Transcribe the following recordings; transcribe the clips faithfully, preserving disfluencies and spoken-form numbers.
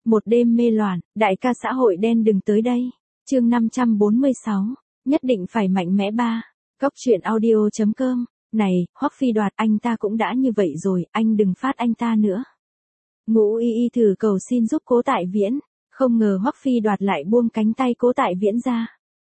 Một đêm mê loạn, đại ca xã hội đen đừng tới đây. Chương năm trăm bốn mươi sáu, nhất định phải mạnh mẽ ba. Góc truyện audio chấm com. Này, Hoắc Phi Đoạt, anh ta cũng đã như vậy rồi, anh đừng phát anh ta nữa. Ngũ Y Y thử cầu xin giúp Cố Tại Viễn, không ngờ Hoắc Phi Đoạt lại buông cánh tay Cố Tại Viễn ra.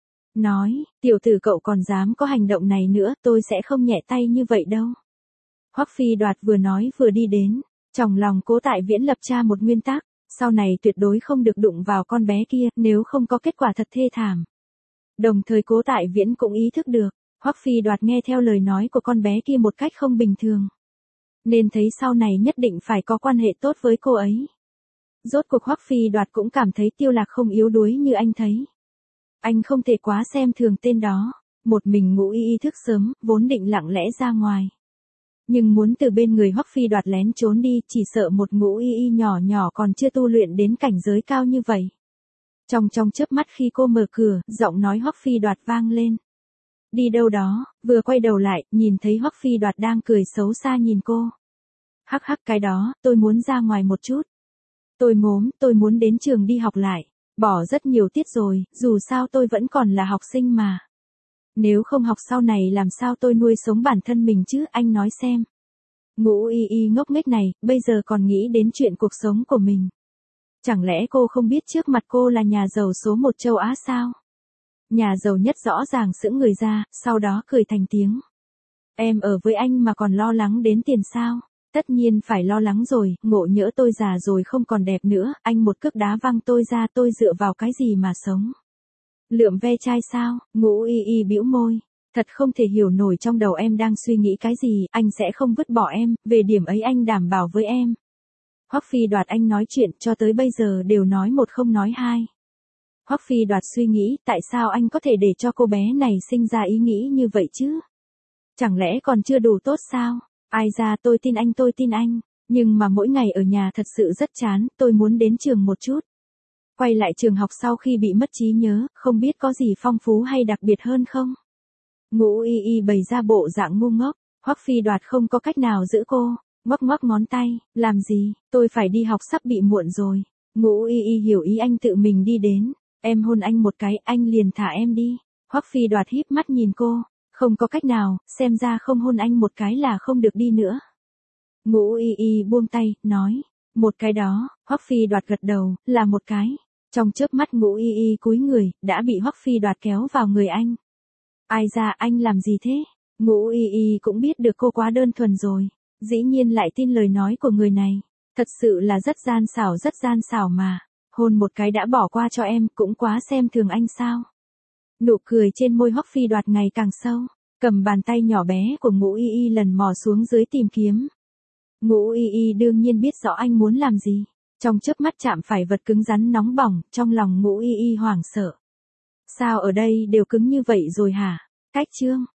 Nói, tiểu tử cậu còn dám có hành động này nữa, tôi sẽ không nhẹ tay như vậy đâu. Hoắc Phi Đoạt vừa nói vừa đi đến, trong lòng Cố Tại Viễn lập ra một nguyên tắc, sau này tuyệt đối không được đụng vào con bé kia, nếu không có kết quả thật thê thảm. Đồng thời Cố Tại Viễn cũng ý thức được, Hoắc Phi Đoạt nghe theo lời nói của con bé kia một cách không bình thường. Nên thấy sau này nhất định phải có quan hệ tốt với cô ấy. Rốt cuộc Hoắc Phi Đoạt cũng cảm thấy Tiêu Lạc không yếu đuối như anh thấy. Anh không thể quá xem thường tên đó. Một mình Ngũ Y Y thức sớm, vốn định lặng lẽ ra ngoài. Nhưng muốn từ bên người Hoắc Phi Đoạt lén trốn đi, chỉ sợ một Ngũ Y Y nhỏ nhỏ còn chưa tu luyện đến cảnh giới cao như vậy. Trong trong chớp mắt khi cô mở cửa, giọng nói Hoắc Phi Đoạt vang lên. Đi đâu đó, vừa quay đầu lại, nhìn thấy Hoắc Phi Đoạt đang cười xấu xa nhìn cô. Hắc hắc cái đó, tôi muốn ra ngoài một chút. Tôi ngốm, tôi muốn đến trường đi học lại. Bỏ rất nhiều tiết rồi, dù sao tôi vẫn còn là học sinh mà. Nếu không học sau này làm sao tôi nuôi sống bản thân mình chứ, anh nói xem. Ngũ Y Y ngốc nghếch này, bây giờ còn nghĩ đến chuyện cuộc sống của mình. Chẳng lẽ cô không biết trước mặt cô là nhà giàu số một châu Á sao? Nhà giàu nhất rõ ràng sững người ra, sau đó cười thành tiếng. Em ở với anh mà còn lo lắng đến tiền sao? Tất nhiên phải lo lắng rồi, ngộ nhỡ tôi già rồi không còn đẹp nữa, anh một cước đá văng tôi ra, tôi dựa vào cái gì mà sống? Lượm ve chai sao? Ngũ Y Y bĩu môi. Thật không thể hiểu nổi trong đầu em đang suy nghĩ cái gì, anh sẽ không vứt bỏ em, về điểm ấy anh đảm bảo với em. Hoắc Phi Đoạt, anh nói chuyện cho tới bây giờ đều nói một không nói hai. Hoắc Phi Đoạt suy nghĩ, tại sao anh có thể để cho cô bé này sinh ra ý nghĩ như vậy chứ? Chẳng lẽ còn chưa đủ tốt sao? Ai ra, tôi tin anh, tôi tin anh. Nhưng mà mỗi ngày ở nhà thật sự rất chán, tôi muốn đến trường một chút. Quay lại trường học sau khi bị mất trí nhớ, không biết có gì phong phú hay đặc biệt hơn không? Ngũ Y Y bày ra bộ dạng ngu ngốc, Hoắc Phi Đoạt không có cách nào giữ cô, ngoắc ngoắc ngón tay, làm gì, tôi phải đi học sắp bị muộn rồi. Ngũ Y Y hiểu ý anh tự mình đi đến, em hôn anh một cái, anh liền thả em đi. Hoắc Phi Đoạt híp mắt nhìn cô, không có cách nào, xem ra không hôn anh một cái là không được đi nữa. Ngũ Y Y buông tay, nói, một cái đó, Hoắc Phi Đoạt gật đầu, là một cái. Trong chớp mắt Ngũ Y Y cúi người, đã bị Hoắc Phi Đoạt kéo vào người anh. Ai ra, anh làm gì thế? Ngũ Y Y cũng biết được cô quá đơn thuần rồi, dĩ nhiên lại tin lời nói của người này. Thật sự là rất gian xảo, rất gian xảo mà. Hôn một cái đã bỏ qua cho em, cũng quá xem thường anh sao? Nụ cười trên môi Hoắc Phi Đoạt ngày càng sâu, cầm bàn tay nhỏ bé của Ngũ Y Y lần mò xuống dưới tìm kiếm. Ngũ Y Y đương nhiên biết rõ anh muốn làm gì. Trong chớp mắt chạm phải vật cứng rắn nóng bỏng, trong lòng Ngũ Y Y hoảng sợ. Sao ở đây đều cứng như vậy rồi hả? Cách chương.